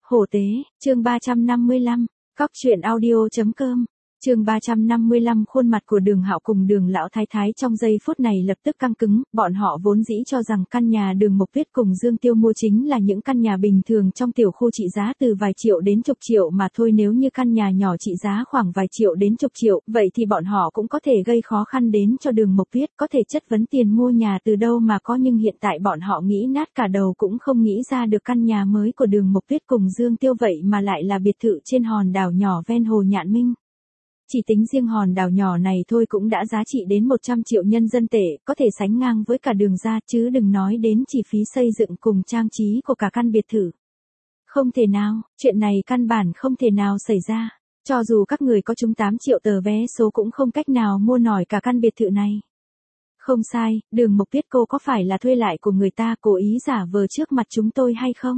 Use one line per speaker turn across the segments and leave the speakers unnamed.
Hổ tế, chương 355, cóc truyện audio.com, chương 355 khuôn mặt của Đường Hạo cùng Đường lão thái thái trong giây phút này lập tức căng cứng, bọn họ vốn dĩ cho rằng căn nhà Đường Mộc Tuyết cùng Dương Tiêu mua chính là những căn nhà bình thường trong tiểu khu trị giá từ vài triệu đến chục triệu mà thôi, nếu như căn nhà nhỏ trị giá khoảng vài triệu đến chục triệu, vậy thì bọn họ cũng có thể gây khó khăn đến cho Đường Mộc Tuyết, có thể chất vấn tiền mua nhà từ đâu mà có, nhưng hiện tại bọn họ nghĩ nát cả đầu cũng không nghĩ ra được căn nhà mới của Đường Mộc Tuyết cùng Dương Tiêu vậy mà lại là biệt thự trên hòn đảo nhỏ ven hồ Nhạn Minh. Chỉ tính riêng hòn đảo nhỏ này thôi cũng đã giá trị đến 100 triệu nhân dân tệ, có thể sánh ngang với cả Đường gia, chứ đừng nói đến chi phí xây dựng cùng trang trí của cả căn biệt thự. Không thể nào, chuyện này căn bản không thể nào xảy ra. Cho dù các người có trúng 8 triệu tờ vé số cũng không cách nào mua nổi cả căn biệt thự này. Không sai, Đường Mộc Tuyết cô có phải là thuê lại của người ta cố ý giả vờ trước mặt chúng tôi hay không?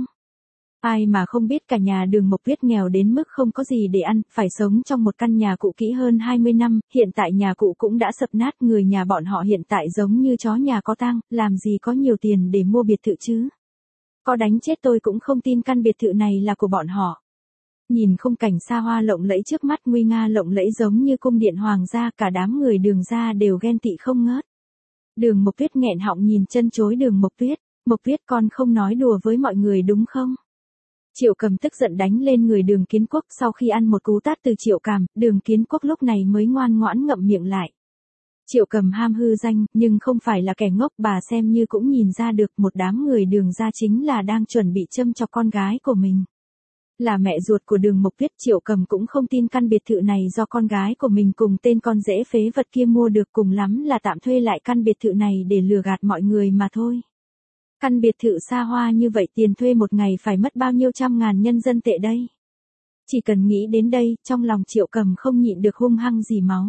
Ai mà không biết cả nhà Đường Mộc Tuyết nghèo đến mức không có gì để ăn, phải sống trong một căn nhà cũ kỹ hơn 20 năm, hiện tại nhà cũ cũng đã sập nát, người nhà bọn họ hiện tại giống như chó nhà có tang, làm gì có nhiều tiền để mua biệt thự chứ. Có đánh chết tôi cũng không tin căn biệt thự này là của bọn họ. Nhìn khung cảnh xa hoa lộng lẫy trước mắt, nguy nga lộng lẫy giống như cung điện hoàng gia, cả đám người Đường gia đều ghen tị không ngớt. Đường Mộc Tuyết nghẹn họng nhìn chân chối. Đường Mộc Tuyết con không nói đùa với mọi người đúng không? Triệu Cầm tức giận đánh lên người Đường Kiến Quốc, sau khi ăn một cú tát từ Triệu Cầm, Đường Kiến Quốc lúc này mới ngoan ngoãn ngậm miệng lại. Triệu Cầm ham hư danh, nhưng không phải là kẻ ngốc, bà xem như cũng nhìn ra được một đám người Đường gia chính là đang chuẩn bị châm chọc con gái của mình. Là mẹ ruột của Đường Mộc Tuyết, Triệu Cầm cũng không tin căn biệt thự này do con gái của mình cùng tên con rể phế vật kia mua được, cùng lắm là tạm thuê lại căn biệt thự này để lừa gạt mọi người mà thôi. Căn biệt thự xa hoa như vậy tiền thuê một ngày phải mất bao nhiêu trăm ngàn nhân dân tệ đây? Chỉ cần nghĩ đến đây, trong lòng Triệu Cầm không nhịn được hung hăng dì máu.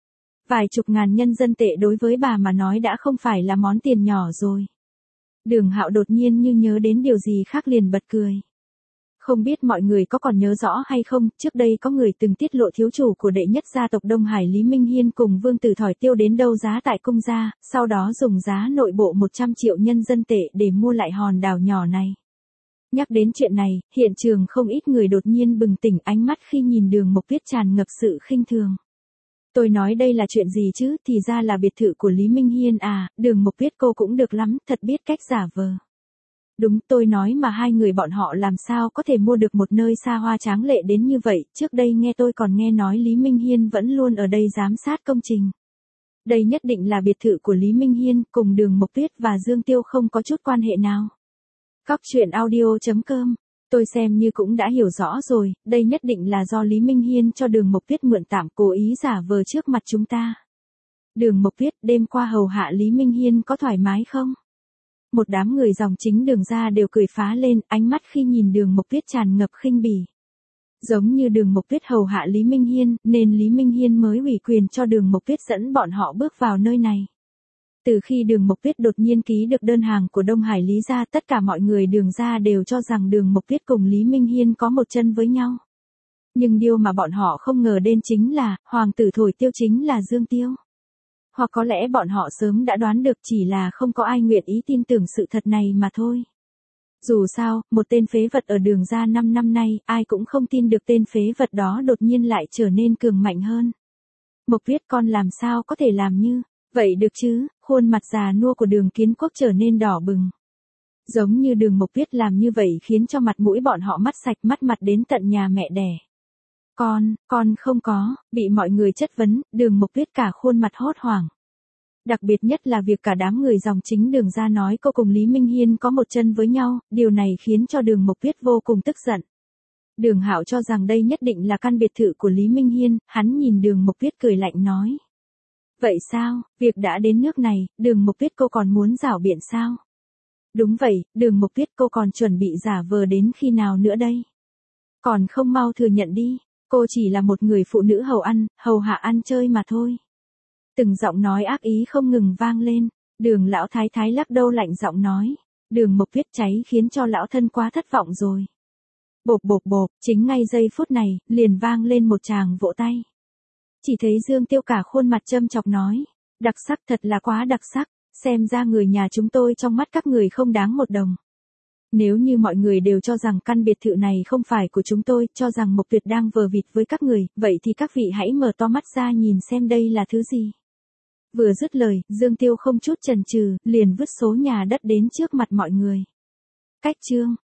Vài chục ngàn nhân dân tệ đối với bà mà nói đã không phải là món tiền nhỏ rồi. Đường Hạo đột nhiên như nhớ đến điều gì khác liền bật cười. Không biết mọi người có còn nhớ rõ hay không, trước đây có người từng tiết lộ thiếu chủ của đệ nhất gia tộc Đông Hải Lý Minh Hiên cùng Vương Tử Thỏi Tiêu đến đấu giá tại cung gia, sau đó dùng giá nội bộ 100 triệu nhân dân tệ để mua lại hòn đảo nhỏ này. Nhắc đến chuyện này, hiện trường không ít người đột nhiên bừng tỉnh, ánh mắt khi nhìn Đường Mộc Tuyết tràn ngập sự khinh thường. Tôi nói đây là chuyện gì chứ, thì ra là biệt thự của Lý Minh Hiên à, Đường Mộc Tuyết cô cũng được lắm, thật biết cách giả vờ. Đúng, tôi nói mà hai người bọn họ làm sao có thể mua được một nơi xa hoa tráng lệ đến như vậy, trước đây nghe tôi còn nghe nói Lý Minh Hiên vẫn luôn ở đây giám sát công trình. Đây nhất định là biệt thự của Lý Minh Hiên, cùng Đường Mộc Tuyết và Dương Tiêu không có chút quan hệ nào. Cóc truyện audio.com, tôi xem như cũng đã hiểu rõ rồi, đây nhất định là do Lý Minh Hiên cho Đường Mộc Tuyết mượn tạm, cố ý giả vờ trước mặt chúng ta. Đường Mộc Tuyết, đêm qua hầu hạ Lý Minh Hiên có thoải mái không? Một đám người dòng chính Đường gia đều cười phá lên, ánh mắt khi nhìn Đường Mộc Tuyết tràn ngập khinh bỉ. Giống như Đường Mộc Tuyết hầu hạ Lý Minh Hiên, nên Lý Minh Hiên mới ủy quyền cho Đường Mộc Tuyết dẫn bọn họ bước vào nơi này. Từ khi Đường Mộc Tuyết đột nhiên ký được đơn hàng của Đông Hải Lý gia, tất cả mọi người Đường gia đều cho rằng Đường Mộc Tuyết cùng Lý Minh Hiên có một chân với nhau. Nhưng điều mà bọn họ không ngờ đến chính là, hoàng tử Thổi Tiêu chính là Dương Tiêu. Hoặc có lẽ bọn họ sớm đã đoán được, chỉ là không có ai nguyện ý tin tưởng sự thật này mà thôi. Dù sao, một tên phế vật ở Đường gia 5 năm nay, ai cũng không tin được tên phế vật đó đột nhiên lại trở nên cường mạnh hơn. Mộc Tuyết con làm sao có thể làm như vậy được chứ? Khuôn mặt già nua của Đường Kiến Quốc trở nên đỏ bừng. Giống như Đường Mộc Tuyết làm như vậy khiến cho mặt mũi bọn họ mất sạch, mất mặt đến tận nhà mẹ đẻ. Con không có, bị mọi người chất vấn, Đường Mộc Tuyết cả khuôn mặt hốt hoảng. Đặc biệt nhất là việc cả đám người dòng chính Đường gia nói cô cùng Lý Minh Hiên có một chân với nhau, điều này khiến cho Đường Mộc Tuyết vô cùng tức giận. Đường Hạo cho rằng đây nhất định là căn biệt thự của Lý Minh Hiên, hắn nhìn Đường Mộc Tuyết cười lạnh nói. Vậy sao, việc đã đến nước này, Đường Mộc Tuyết cô còn muốn giảo biện sao? Đúng vậy, Đường Mộc Tuyết cô còn chuẩn bị giả vờ đến khi nào nữa đây? Còn không mau thừa nhận đi, cô chỉ là một người phụ nữ hầu hạ ăn chơi mà thôi. Từng giọng nói ác ý không ngừng vang lên, Đường lão thái thái lắc đầu lạnh giọng nói. Đường Mộc Tuyết cháy khiến cho lão thân quá thất vọng rồi. Bộp bộp bộp, chính ngay giây phút này, liền vang lên một tràng vỗ tay. Chỉ thấy Dương Tiêu cả khuôn mặt châm chọc nói. Đặc sắc, thật là quá đặc sắc, xem ra người nhà chúng tôi trong mắt các người không đáng một đồng. Nếu như mọi người đều cho rằng căn biệt thự này không phải của chúng tôi, cho rằng Mộc Tuyệt đang vờ vịt với các người, vậy thì các vị hãy mở to mắt ra nhìn xem đây là thứ gì. Vừa dứt lời, Dương Tiêu không chút chần chừ, liền vứt số nhà đất đến trước mặt mọi người. Cách chương